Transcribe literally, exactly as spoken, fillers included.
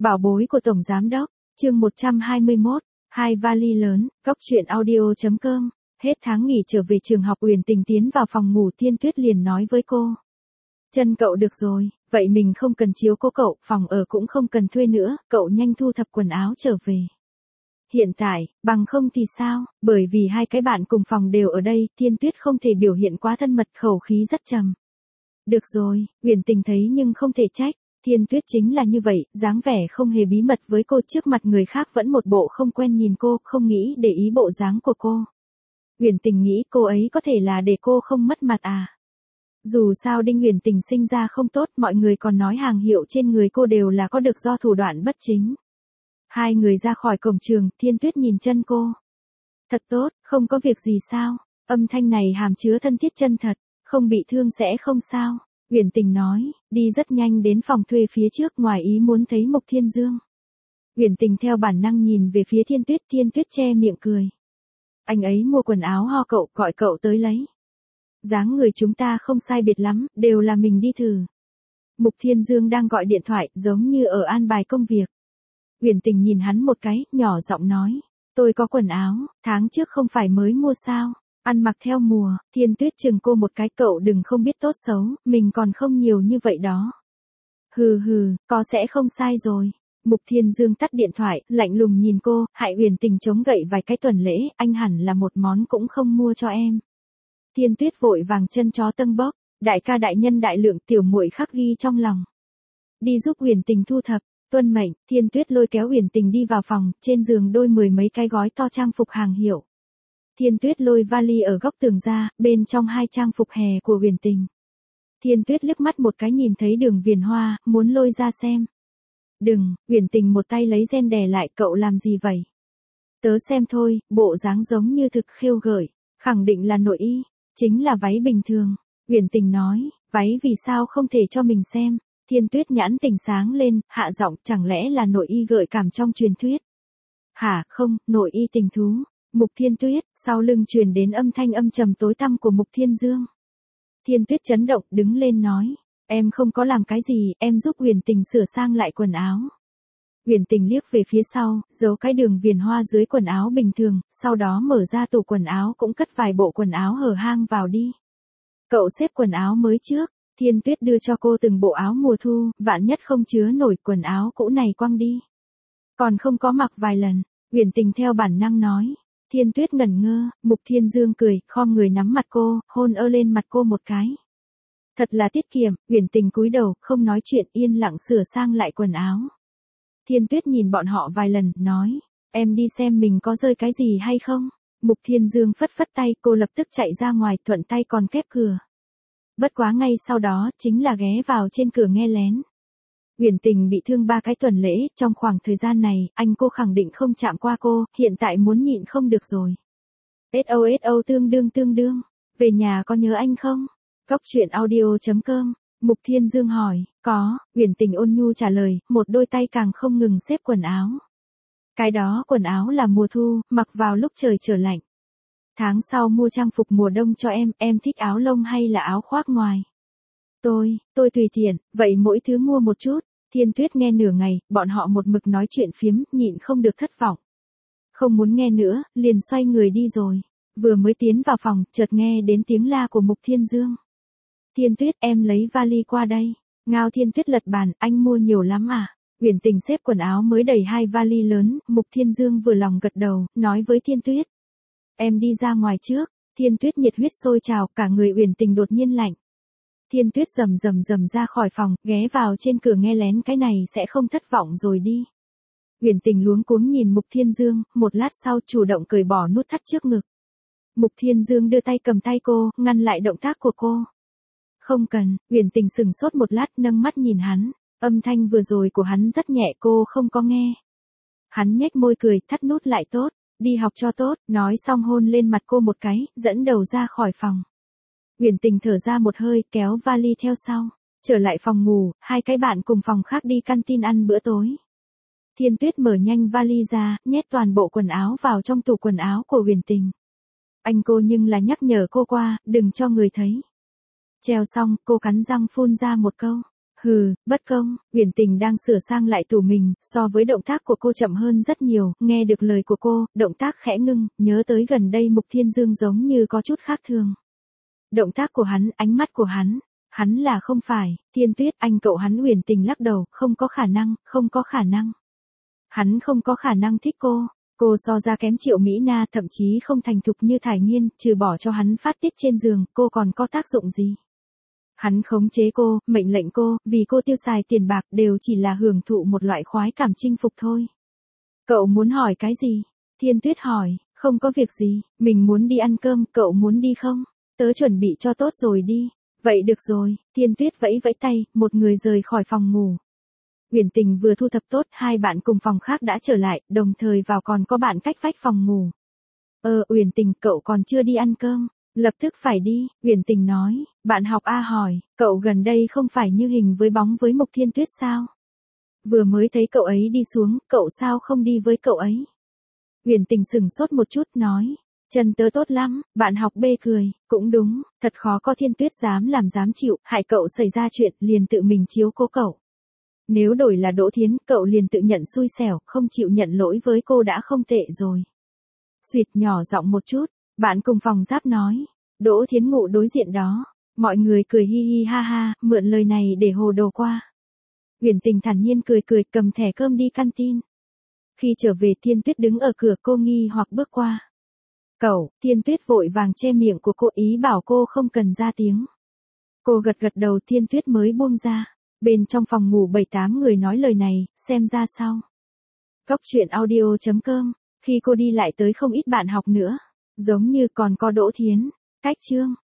Bảo bối của Tổng Giám Đốc, chương một trăm hai mươi mốt, hai vali lớn, góc truyện audio chấm com. Hết tháng nghỉ trở về trường học, Uyển Tình tiến vào phòng ngủ, Thiên Tuyết liền nói với cô. Chân cậu được rồi, vậy mình không cần chiếu cố cậu, phòng ở cũng không cần thuê nữa, cậu nhanh thu thập quần áo trở về. Hiện tại, bằng không thì sao, bởi vì hai cái bạn cùng phòng đều ở đây, Thiên Tuyết không thể biểu hiện quá thân mật, khẩu khí rất trầm. Được rồi, Uyển Tình thấy nhưng không thể trách. Thiên Tuyết chính là như vậy, dáng vẻ không hề bí mật với cô, trước mặt người khác vẫn một bộ không quen nhìn cô, không nghĩ để ý bộ dáng của cô. Uyển Tình nghĩ cô ấy có thể là để cô không mất mặt à. Dù sao Đinh Uyển Tình sinh ra không tốt, mọi người còn nói hàng hiệu trên người cô đều là có được do thủ đoạn bất chính. Hai người ra khỏi cổng trường, Thiên Tuyết nhìn chân cô. Thật tốt, không có việc gì sao, âm thanh này hàm chứa thân thiết chân thật, không bị thương sẽ không sao. Uyển Tình nói, đi rất nhanh đến phòng thuê phía trước, ngoài ý muốn thấy Mục Thiên Dương. Uyển Tình theo bản năng nhìn về phía Thiên Tuyết, Thiên Tuyết che miệng cười. Anh ấy mua quần áo ho cậu, gọi cậu tới lấy. Dáng người chúng ta không sai biệt lắm, đều là mình đi thử. Mục Thiên Dương đang gọi điện thoại, giống như ở an bài công việc. Uyển Tình nhìn hắn một cái, nhỏ giọng nói, tôi có quần áo, tháng trước không phải mới mua sao? Ăn mặc theo mùa. Thiên Tuyết chừng cô một cái, cậu đừng không biết tốt xấu, mình còn không nhiều như vậy đó. Hừ hừ, có sẽ không sai rồi. Mục Thiên Dương tắt điện thoại, lạnh lùng nhìn cô, hại Uyển Tình chống gậy vài cái tuần lễ, anh hẳn là một món cũng không mua cho em. Thiên Tuyết vội vàng chân chó tâng bốc, đại ca đại nhân đại lượng, tiểu muội khắc ghi trong lòng. Đi giúp Uyển Tình thu thập, tuân mệnh. Thiên Tuyết lôi kéo Uyển Tình đi vào phòng, trên giường đôi mười mấy cái gói to trang phục hàng hiệu. Thiên Tuyết lôi vali ở góc tường ra, bên trong hai trang phục hè của Uyển Tình. Thiên Tuyết liếc mắt một cái nhìn thấy đường viền hoa, muốn lôi ra xem. Đừng, Uyển Tình một tay lấy ren đè lại, cậu làm gì vậy? Tớ xem thôi, bộ dáng giống như thực khiêu gợi, khẳng định là nội y, chính là váy bình thường. Uyển Tình nói, váy vì sao không thể cho mình xem? Thiên Tuyết nhãn tình sáng lên, hạ giọng, chẳng lẽ là nội y gợi cảm trong truyền thuyết? Hả, không, nội y tình thú. Mục Thiên Tuyết, sau lưng truyền đến âm thanh âm trầm tối tăm của Mục Thiên Dương. Thiên Tuyết chấn động, đứng lên nói, em không có làm cái gì, em giúp Uyển Tình sửa sang lại quần áo. Uyển Tình liếc về phía sau, giấu cái đường viền hoa dưới quần áo bình thường, sau đó mở ra tủ quần áo, cũng cất vài bộ quần áo hở hang vào đi. Cậu xếp quần áo mới trước. Thiên Tuyết đưa cho cô từng bộ áo mùa thu, vạn nhất không chứa nổi, quần áo cũ này quăng đi. Còn không có mặc vài lần. Uyển Tình theo bản năng nói. Thiên Tuyết ngẩn ngơ, Mục Thiên Dương cười, khom người nắm mặt cô, hôn ơ lên mặt cô một cái. Thật là tiết kiệm. Uyển Tình cúi đầu, không nói chuyện, yên lặng sửa sang lại quần áo. Thiên Tuyết nhìn bọn họ vài lần, nói, em đi xem mình có rơi cái gì hay không. Mục Thiên Dương phất phất tay, cô lập tức chạy ra ngoài, thuận tay còn khép cửa. Bất quá ngay sau đó, chính là ghé vào trên cửa nghe lén. Uyển Tình bị thương ba cái tuần lễ, trong khoảng thời gian này, anh cô khẳng định không chạm qua cô, hiện tại muốn nhịn không được rồi. ét o ét o tương đương tương đương, về nhà có nhớ anh không? Góc truyện audio chấm com. Mục Thiên Dương hỏi, có. Uyển Tình ôn nhu trả lời, một đôi tay càng không ngừng xếp quần áo. Cái đó quần áo là mùa thu, mặc vào lúc trời trở lạnh. Tháng sau mua trang phục mùa đông cho em, em thích áo lông hay là áo khoác ngoài? Tôi, tôi tùy tiện, vậy mỗi thứ mua một chút. Thiên Tuyết nghe nửa ngày, bọn họ một mực nói chuyện phiếm, nhịn không được thất vọng. Không muốn nghe nữa, liền xoay người đi rồi. Vừa mới tiến vào phòng, chợt nghe đến tiếng la của Mục Thiên Dương. Thiên Tuyết, em lấy vali qua đây. Ngao. Thiên Tuyết lật bàn, anh mua nhiều lắm à? Uyển Tình xếp quần áo mới đầy hai vali lớn, Mục Thiên Dương vừa lòng gật đầu, nói với Thiên Tuyết. Em đi ra ngoài trước. Thiên Tuyết nhiệt huyết sôi trào, cả người Uyển Tình đột nhiên lạnh. Thiên Tuyết rầm rầm rầm ra khỏi phòng, ghé vào trên cửa nghe lén, cái này sẽ không thất vọng rồi đi. Uyển Tình luống cuống nhìn Mục Thiên Dương, một lát sau chủ động cởi bỏ nút thắt trước ngực. Mục Thiên Dương đưa tay cầm tay cô, ngăn lại động tác của cô. Không cần. Uyển Tình sừng sốt một lát, nâng mắt nhìn hắn, âm thanh vừa rồi của hắn rất nhẹ, cô không có nghe. Hắn nhếch môi cười, thắt nút lại tốt, đi học cho tốt, nói xong hôn lên mặt cô một cái, dẫn đầu ra khỏi phòng. Uyển Tình thở ra một hơi, kéo vali theo sau, trở lại phòng ngủ, hai cái bạn cùng phòng khác đi canteen ăn bữa tối. Thiên Tuyết mở nhanh vali ra, nhét toàn bộ quần áo vào trong tủ quần áo của Uyển Tình. Anh cô nhưng là nhắc nhở cô qua, đừng cho người thấy. Treo xong, cô cắn răng phun ra một câu. Hừ, bất công, Uyển Tình đang sửa sang lại tủ mình, so với động tác của cô chậm hơn rất nhiều, nghe được lời của cô, động tác khẽ ngưng, nhớ tới gần đây Mục Thiên Dương giống như có chút khác thường. Động tác của hắn, ánh mắt của hắn, hắn là không phải, Thiên Tuyết, anh cậu hắn. Uyển Tình lắc đầu, không có khả năng, không có khả năng. Hắn không có khả năng thích cô, cô so ra kém Triệu Mỹ Na, thậm chí không thành thục như Thải Nghiên, trừ bỏ cho hắn phát tiết trên giường, cô còn có tác dụng gì? Hắn khống chế cô, mệnh lệnh cô, vì cô tiêu xài tiền bạc đều chỉ là hưởng thụ một loại khoái cảm chinh phục thôi. Cậu muốn hỏi cái gì? Thiên Tuyết hỏi, không có việc gì, mình muốn đi ăn cơm, cậu muốn đi không? Tớ chuẩn bị cho tốt rồi đi. Vậy được rồi, Thiên Tuyết vẫy vẫy tay, một người rời khỏi phòng ngủ. Uyển Tình vừa thu thập tốt, hai bạn cùng phòng khác đã trở lại, đồng thời vào còn có bạn cách vách phòng ngủ. Ờ, Uyển Tình, cậu còn chưa đi ăn cơm. Lập tức phải đi, Uyển Tình nói. Bạn học A hỏi, cậu gần đây không phải như hình với bóng với Mục Thiên Tuyết sao? Vừa mới thấy cậu ấy đi xuống, cậu sao không đi với cậu ấy? Uyển Tình sừng sốt một chút, nói. Chân tớ tốt lắm, bạn học B cười, cũng đúng, thật khó có Thiên Tuyết dám làm dám chịu, hại cậu xảy ra chuyện, liền tự mình chiếu cố cậu. Nếu đổi là Đỗ Thiến, cậu liền tự nhận xui xẻo, không chịu nhận lỗi với cô đã không tệ rồi. Xuyệt, nhỏ giọng một chút, bạn cùng phòng Giáp nói. Đỗ Thiến ngủ đối diện đó. Mọi người cười hi hi ha ha, mượn lời này để hồ đồ qua. Uyển Tình thản nhiên cười cười, cầm thẻ cơm đi canteen. Khi trở về, Thiên Tuyết đứng ở cửa, cô nghi hoặc bước qua. Cậu, Thiên Tuyết vội vàng che miệng của cô, ý bảo cô không cần ra tiếng. Cô gật gật đầu, Thiên Tuyết mới buông ra. Bên trong phòng ngủ bảy tám người nói lời này, xem ra sau. Cóc truyện audio chấm com, khi cô đi lại tới không ít bạn học nữa. Giống như còn có Đỗ Thiến. Cách chương